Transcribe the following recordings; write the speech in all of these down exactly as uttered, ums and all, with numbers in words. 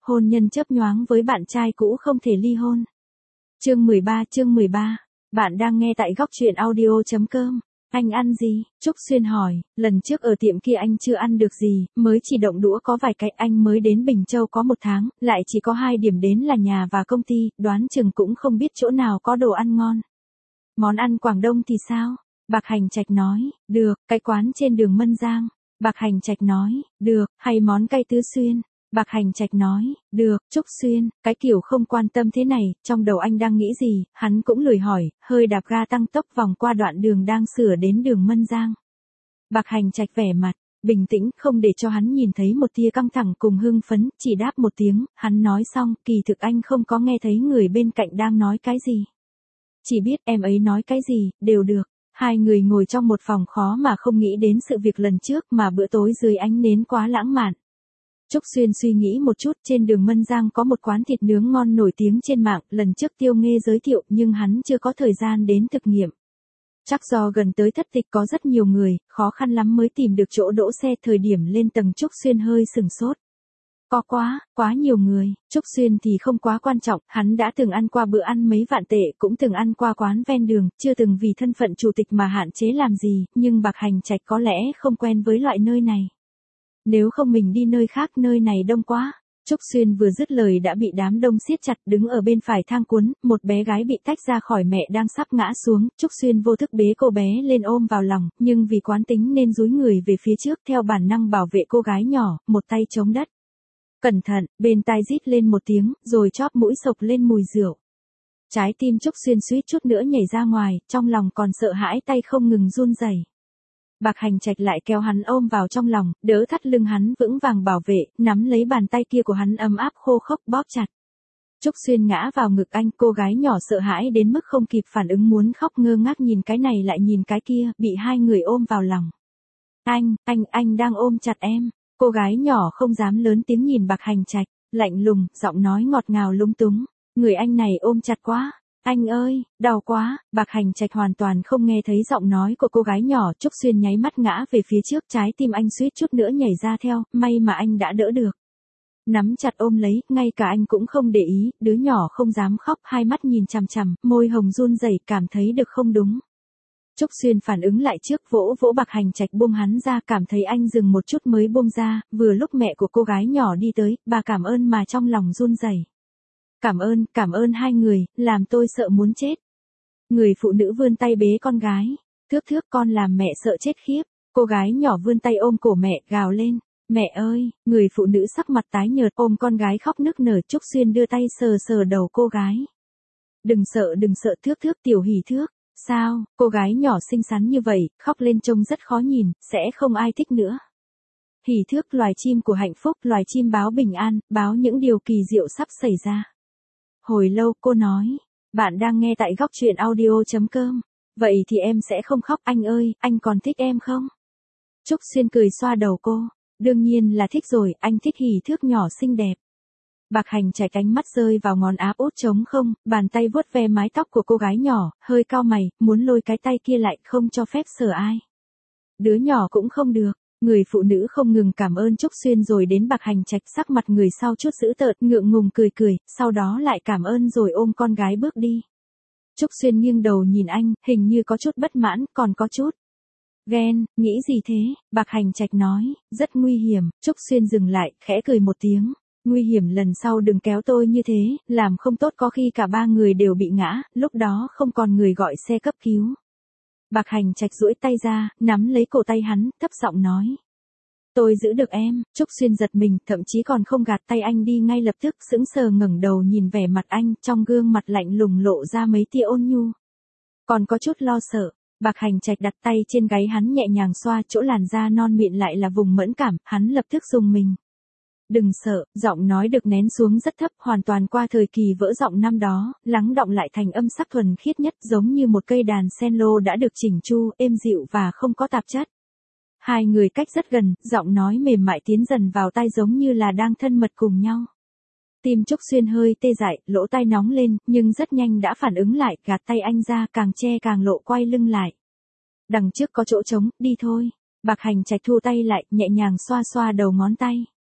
hôn nhân chớp nhoáng với bạn trai cũ không thể ly hôn. Chương mười ba, chương mười ba. Bạn đang nghe tại góc truyện audio chấm com. Anh ăn gì? Trúc Xuyên hỏi, lần trước ở tiệm kia anh chưa ăn được gì, mới chỉ động đũa có vài cái, anh mới đến Bình Châu có một tháng, lại chỉ có hai điểm đến là nhà và công ty, đoán chừng cũng không biết chỗ nào có đồ ăn ngon. Món ăn Quảng Đông thì sao? Bạc Hành Trạch nói, được, cái quán trên đường Mân Giang. Bạc Hành Trạch nói, được, hay món cay Tứ Xuyên. Bạc Hành Trạch nói, được, Trúc Xuyên, cái kiểu không quan tâm thế này, trong đầu anh đang nghĩ gì, hắn cũng lười hỏi, hơi đạp ga tăng tốc vòng qua đoạn đường đang sửa đến đường Mân Giang. Bạc Hành Trạch vẻ mặt bình tĩnh, không để cho hắn nhìn thấy một tia căng thẳng cùng hưng phấn, chỉ đáp một tiếng, hắn nói xong, kỳ thực anh không có nghe thấy người bên cạnh đang nói cái gì. Chỉ biết em ấy nói cái gì, đều được. Hai người ngồi trong một phòng khó mà không nghĩ đến sự việc lần trước mà bữa tối dưới ánh nến quá lãng mạn. Trúc Xuyên suy nghĩ một chút, trên đường Mân Giang có một quán thịt nướng ngon nổi tiếng trên mạng, lần trước Tiêu Nghê giới thiệu nhưng hắn chưa có thời gian đến thực nghiệm. Chắc do gần tới thất tịch có rất nhiều người, khó khăn lắm mới tìm được chỗ đỗ xe, thời điểm lên tầng Trúc Xuyên hơi sừng sốt. Có quá, quá nhiều người, Trúc Xuyên thì không quá quan trọng, hắn đã từng ăn qua bữa ăn mấy vạn tệ, cũng từng ăn qua quán ven đường, chưa từng vì thân phận chủ tịch mà hạn chế làm gì, nhưng Bạc Hành Trạch có lẽ không quen với loại nơi này. Nếu không mình đi nơi khác, nơi này đông quá. Trúc Xuyên vừa dứt lời đã bị đám đông siết chặt, đứng ở bên phải thang cuốn, một bé gái bị tách ra khỏi mẹ đang sắp ngã xuống, Trúc Xuyên vô thức bế cô bé lên ôm vào lòng, nhưng vì quán tính nên dúi người về phía trước theo bản năng bảo vệ cô gái nhỏ, một tay chống đất. Cẩn thận, bên tai rít lên một tiếng, rồi chóp mũi sộc lên mùi rượu. Trái tim Trúc Xuyên suýt chút nữa nhảy ra ngoài, trong lòng còn sợ hãi, tay không ngừng run rẩy. Bạc Hành Trạch lại kéo hắn ôm vào trong lòng, đỡ thắt lưng hắn vững vàng bảo vệ, nắm lấy bàn tay kia của hắn ấm áp khô khốc bóp chặt. Trúc Xuyên ngã vào ngực anh, cô gái nhỏ sợ hãi đến mức không kịp phản ứng muốn khóc, ngơ ngác nhìn cái này lại nhìn cái kia, bị hai người ôm vào lòng. Anh, anh, anh đang ôm chặt em. Cô gái nhỏ không dám lớn tiếng nhìn Bạc Hành Trạch, lạnh lùng, giọng nói ngọt ngào lúng túng. Người anh này ôm chặt quá. Anh ơi, đau quá. Bạc Hành Trạch hoàn toàn không nghe thấy giọng nói của cô gái nhỏ. Trúc Xuyên nháy mắt ngã về phía trước, trái tim anh suýt chút nữa nhảy ra theo, may mà anh đã đỡ được. Nắm chặt ôm lấy, ngay cả anh cũng không để ý, đứa nhỏ không dám khóc, hai mắt nhìn chằm chằm, môi hồng run rẩy, cảm thấy được không đúng. Trúc Xuyên phản ứng lại trước, vỗ vỗ Bạc Hành Trạch buông hắn ra, cảm thấy anh dừng một chút mới buông ra, vừa lúc mẹ của cô gái nhỏ đi tới, bà cảm ơn mà trong lòng run rẩy. Cảm ơn, cảm ơn hai người, làm tôi sợ muốn chết. Người phụ nữ vươn tay bế con gái, thước thước con làm mẹ sợ chết khiếp. Cô gái nhỏ vươn tay ôm cổ mẹ, gào lên, mẹ ơi. Người phụ nữ sắc mặt tái nhợt ôm con gái khóc nức nở. Trúc Xuyên đưa tay sờ sờ đầu cô gái. Đừng sợ, đừng sợ thước thước, tiểu hỉ thước. Sao, cô gái nhỏ xinh xắn như vậy, khóc lên trông rất khó nhìn, sẽ không ai thích nữa. Hỉ thước, loài chim của hạnh phúc, loài chim báo bình an, báo những điều kỳ diệu sắp xảy ra. Hồi lâu cô nói, bạn đang nghe tại góc truyện audio chấm com. Vậy thì em sẽ không khóc, anh ơi, anh còn thích em không? Trúc Xuyên cười xoa đầu cô, đương nhiên là thích rồi, anh thích hỉ thước nhỏ xinh đẹp. Bạc Hành Trạch ánh mắt rơi vào ngón áp út trống không, bàn tay vuốt ve mái tóc của cô gái nhỏ, hơi cau mày, muốn lôi cái tay kia lại, không cho phép sờ ai. Đứa nhỏ cũng không được. Người phụ nữ không ngừng cảm ơn Trúc Xuyên rồi đến Bạc Hành Trạch, sắc mặt người sau chút dữ tợn, ngượng ngùng cười cười, sau đó lại cảm ơn rồi ôm con gái bước đi. Trúc Xuyên nghiêng đầu nhìn anh, hình như có chút bất mãn, còn có chút ghen. Nghĩ gì thế? Bạc Hành Trạch nói, rất nguy hiểm. Trúc Xuyên dừng lại, khẽ cười một tiếng. Nguy hiểm, lần sau đừng kéo tôi như thế, làm không tốt có khi cả ba người đều bị ngã, lúc đó không còn người gọi xe cấp cứu. Bạc Hành Trạch duỗi tay ra, nắm lấy cổ tay hắn, thấp giọng nói. Tôi giữ được em. Trúc Xuyên giật mình, thậm chí còn không gạt tay anh đi, ngay lập tức sững sờ ngẩng đầu nhìn vẻ mặt anh, trong gương mặt lạnh lùng lộ ra mấy tia ôn nhu. Còn có chút lo sợ. Bạc Hành Trạch đặt tay trên gáy hắn nhẹ nhàng xoa, chỗ làn da non mịn lại là vùng mẫn cảm, hắn lập tức rùng mình. Đừng sợ, giọng nói được nén xuống rất thấp, hoàn toàn qua thời kỳ vỡ giọng năm đó, lắng đọng lại thành âm sắc thuần khiết nhất, giống như một cây đàn sen lô đã được chỉnh chu, êm dịu và không có tạp chất. Hai người cách rất gần, giọng nói mềm mại tiến dần vào tai giống như là đang thân mật cùng nhau. Tim Trúc Xuyên hơi tê dại, lỗ tai nóng lên, nhưng rất nhanh đã phản ứng lại, gạt tay anh ra, càng che càng lộ, quay lưng lại. Đằng trước có chỗ trống, đi thôi. Bạc Hành Trạch thu tay lại, nhẹ nhàng xoa xoa đầu ngón tay.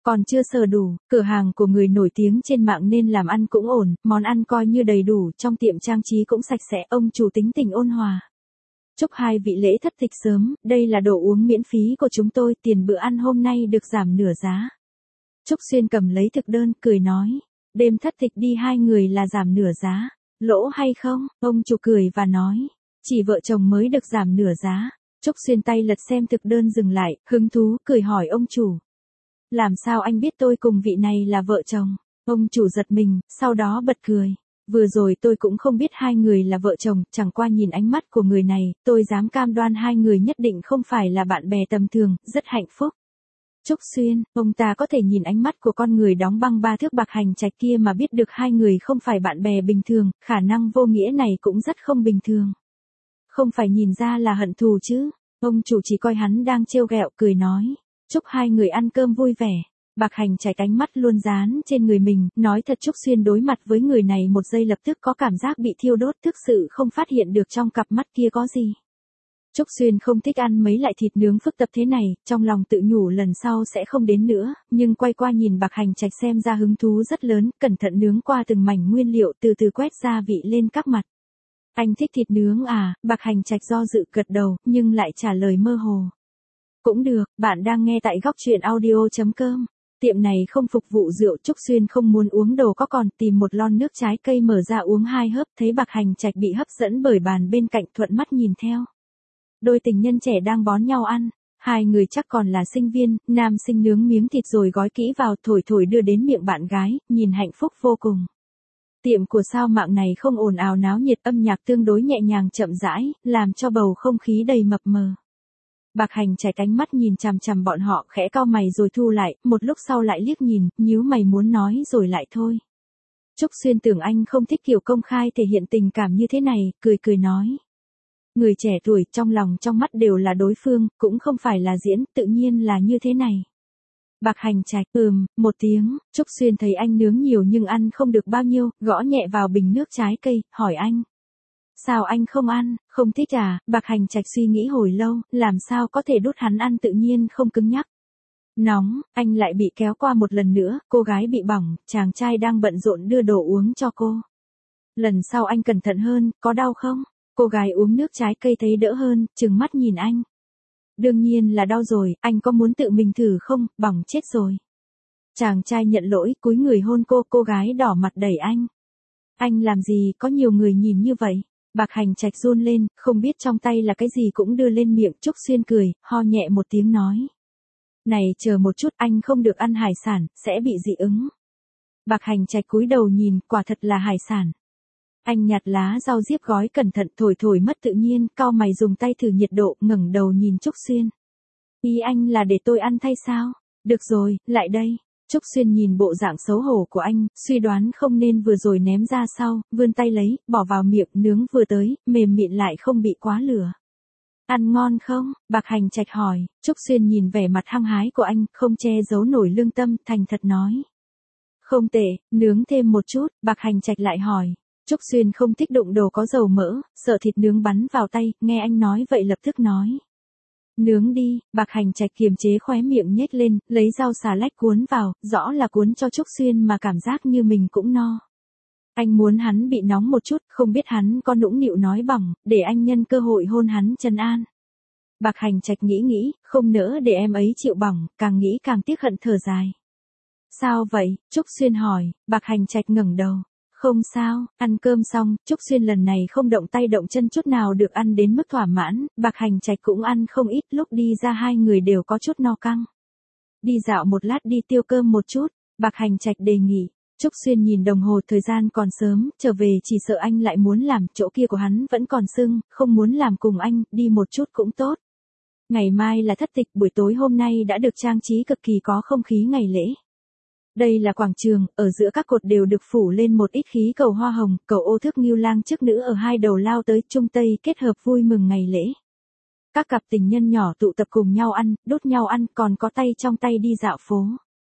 Còn chưa sờ đủ, cửa hàng của người nổi tiếng trên mạng nên làm ăn cũng ổn, món ăn coi như đầy đủ, trong tiệm trang trí cũng sạch sẽ, ông chủ tính tình ôn hòa. Chúc hai vị lễ thất tịch sớm, đây là đồ uống miễn phí của chúng tôi, tiền bữa ăn hôm nay được giảm nửa giá. Trúc Xuyên cầm lấy thực đơn, cười nói, đêm thất tịch đi hai người là giảm nửa giá, lỗ hay không? Ông chủ cười và nói, chỉ vợ chồng mới được giảm nửa giá. Trúc Xuyên tay lật xem thực đơn dừng lại, hứng thú, cười hỏi ông chủ. Làm sao anh biết tôi cùng vị này là vợ chồng? Ông chủ giật mình, sau đó bật cười. Vừa rồi tôi cũng không biết hai người là vợ chồng, chẳng qua nhìn ánh mắt của người này, tôi dám cam đoan hai người nhất định không phải là bạn bè tầm thường, rất hạnh phúc. Trúc Xuyên, ông ta có thể nhìn ánh mắt của con người đóng băng ba thước bạc hành trạch kia mà biết được hai người không phải bạn bè bình thường, khả năng vô nghĩa này cũng rất không bình thường. Không phải nhìn ra là hận thù chứ, ông chủ chỉ coi hắn đang trêu ghẹo, cười nói, chúc hai người ăn cơm vui vẻ. Bạc hành trạch ánh mắt luôn dán trên người mình, nói thật Trúc Xuyên đối mặt với người này một giây lập tức có cảm giác bị thiêu đốt, thực sự không phát hiện được trong cặp mắt kia có gì. Trúc Xuyên không thích ăn mấy loại thịt nướng phức tạp thế này, trong lòng tự nhủ lần sau sẽ không đến nữa, nhưng quay qua nhìn bạc hành trạch xem ra hứng thú rất lớn, cẩn thận nướng qua từng mảnh nguyên liệu từ từ quét gia vị lên các mặt. Anh thích thịt nướng à? Bạc hành trạch do dự gật đầu, nhưng lại trả lời mơ hồ. Cũng được, bạn đang nghe tại góc truyện audio chấm com. Tiệm này không phục vụ rượu, Trúc Xuyên không muốn uống đồ có còn, tìm một lon nước trái cây mở ra uống hai hớp, thấy bạc hành trạch bị hấp dẫn bởi bàn bên cạnh, thuận mắt nhìn theo. Đôi tình nhân trẻ đang bón nhau ăn, hai người chắc còn là sinh viên, nam sinh nướng miếng thịt rồi gói kỹ vào, thổi thổi đưa đến miệng bạn gái, nhìn hạnh phúc vô cùng. Tiệm của sao mạng này không ồn ào náo nhiệt, âm nhạc tương đối nhẹ nhàng chậm rãi, làm cho bầu không khí đầy mập mờ. Bạc hành trạch ánh mắt nhìn chằm chằm bọn họ, khẽ cau mày rồi thu lại, một lúc sau lại liếc nhìn, nhíu mày muốn nói rồi lại thôi. Trúc Xuyên tưởng anh không thích kiểu công khai thể hiện tình cảm như thế này, cười cười nói. Người trẻ tuổi trong lòng trong mắt đều là đối phương, cũng không phải là diễn, tự nhiên là như thế này. Bạc hành trạch, ừm, một tiếng, Trúc Xuyên thấy anh nướng nhiều nhưng ăn không được bao nhiêu, gõ nhẹ vào bình nước trái cây, hỏi anh. Sao anh không ăn, không thích à? Bạc hành trạch suy nghĩ hồi lâu, làm sao có thể đút hắn ăn tự nhiên không cứng nhắc. Nóng, anh lại bị kéo qua một lần nữa, cô gái bị bỏng, chàng trai đang bận rộn đưa đồ uống cho cô. Lần sau anh cẩn thận hơn, có đau không? Cô gái uống nước trái cây thấy đỡ hơn, trừng mắt nhìn anh. Đương nhiên là đau rồi, anh có muốn tự mình thử không, bỏng chết rồi. Chàng trai nhận lỗi, cúi người hôn cô, cô gái đỏ mặt đẩy anh. Anh làm gì, có nhiều người nhìn như vậy. Bạc hành trạch run lên, không biết trong tay là cái gì cũng đưa lên miệng. Trúc Xuyên cười, ho nhẹ một tiếng nói. Này chờ một chút, anh không được ăn hải sản, sẽ bị dị ứng. Bạc hành trạch cúi đầu nhìn, quả thật là hải sản. Anh nhặt lá rau diếp gói cẩn thận, thổi thổi mất tự nhiên, cau mày dùng tay thử nhiệt độ, ngẩng đầu nhìn Trúc Xuyên. Ý anh là để tôi ăn thay sao? Được rồi, lại đây. Trúc Xuyên nhìn bộ dạng xấu hổ của anh, suy đoán không nên vừa rồi ném ra sau, vươn tay lấy, bỏ vào miệng, nướng vừa tới, mềm mịn lại không bị quá lửa. Ăn ngon không? Bạc hành trạch hỏi. Trúc Xuyên nhìn vẻ mặt hăng hái của anh, không che giấu nổi lương tâm, thành thật nói. Không tệ, nướng thêm một chút, bạc hành trạch lại hỏi. Trúc Xuyên không thích đụng đồ có dầu mỡ, sợ thịt nướng bắn vào tay, nghe anh nói vậy lập tức nói. Nướng đi, bạc hành trạch kiềm chế khóe miệng nhếch lên, lấy dao xà lách cuốn vào, rõ là cuốn cho Trúc Xuyên mà cảm giác như mình cũng no. Anh muốn hắn bị nóng một chút, không biết hắn có nũng nịu nói bỏng, để anh nhân cơ hội hôn hắn trấn an. Bạc hành trạch nghĩ nghĩ, không nỡ để em ấy chịu bỏng, càng nghĩ càng tiếc hận thở dài. Sao vậy? Trúc Xuyên hỏi, bạc hành trạch ngẩng đầu. Không sao, ăn cơm xong, Trúc Xuyên lần này không động tay động chân chút nào được ăn đến mức thỏa mãn, bạc hành trạch cũng ăn không ít, lúc đi ra hai người đều có chút no căng. Đi dạo một lát đi tiêu cơm một chút, bạc hành trạch đề nghị. Trúc Xuyên nhìn đồng hồ thời gian còn sớm, trở về chỉ sợ anh lại muốn làm, chỗ kia của hắn vẫn còn sưng, không muốn làm cùng anh, đi một chút cũng tốt. Ngày mai là thất tịch, buổi tối hôm nay đã được trang trí cực kỳ có không khí ngày lễ. Đây là quảng trường, ở giữa các cột đều được phủ lên một ít khí cầu hoa hồng, cầu ô thước ngưu lang chức nữ ở hai đầu lao tới trung tây kết hợp vui mừng ngày lễ. Các cặp tình nhân nhỏ tụ tập cùng nhau ăn, đốt nhau ăn, còn có tay trong tay đi dạo phố.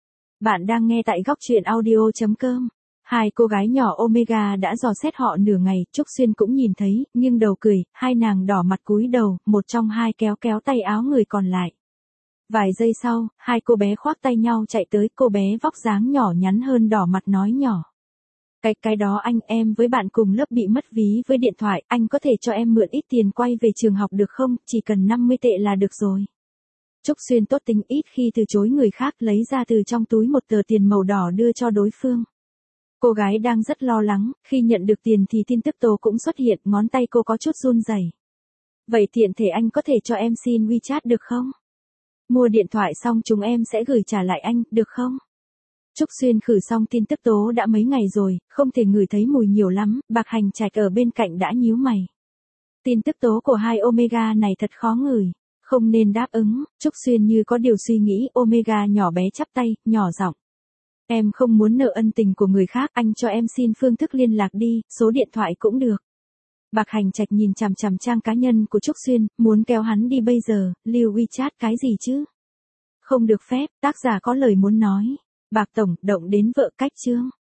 Bạn đang nghe tại góc truyện audio chấm com. Hai cô gái nhỏ Omega đã dò xét họ nửa ngày, Trúc Xuyên cũng nhìn thấy, nhưng đầu cười, hai nàng đỏ mặt cúi đầu, một trong hai kéo kéo tay áo người còn lại. Vài giây sau, hai cô bé khoác tay nhau chạy tới, cô bé vóc dáng nhỏ nhắn hơn đỏ mặt nói nhỏ. Cái cái đó anh, em với bạn cùng lớp bị mất ví với điện thoại, anh có thể cho em mượn ít tiền quay về trường học được không, chỉ cần năm mươi tệ là được rồi. Trúc Xuyên tốt tính ít khi từ chối người khác, lấy ra từ trong túi một tờ tiền màu đỏ đưa cho đối phương. Cô gái đang rất lo lắng, khi nhận được tiền thì tin tức tố cũng xuất hiện, ngón tay cô có chút run rẩy. Vậy tiện thể anh có thể cho em xin WeChat được không? Mua điện thoại xong chúng em sẽ gửi trả lại anh, được không? Trúc Xuyên khử xong tin tức tố đã mấy ngày rồi, không thể ngửi thấy mùi nhiều lắm, Bạc Hành Trạch ở bên cạnh đã nhíu mày. Tin tức tố của hai Omega này thật khó ngửi, không nên đáp ứng. Trúc Xuyên như có điều suy nghĩ, Omega nhỏ bé chắp tay, nhỏ giọng. Em không muốn nợ ân tình của người khác, anh cho em xin phương thức liên lạc đi, số điện thoại cũng được. Bạc Hành Trạch nhìn chằm chằm trang cá nhân của Trúc Xuyên, muốn kéo hắn đi bây giờ, lưu WeChat cái gì chứ? Không được phép, tác giả có lời muốn nói. Bạc tổng, động đến vợ cách chương.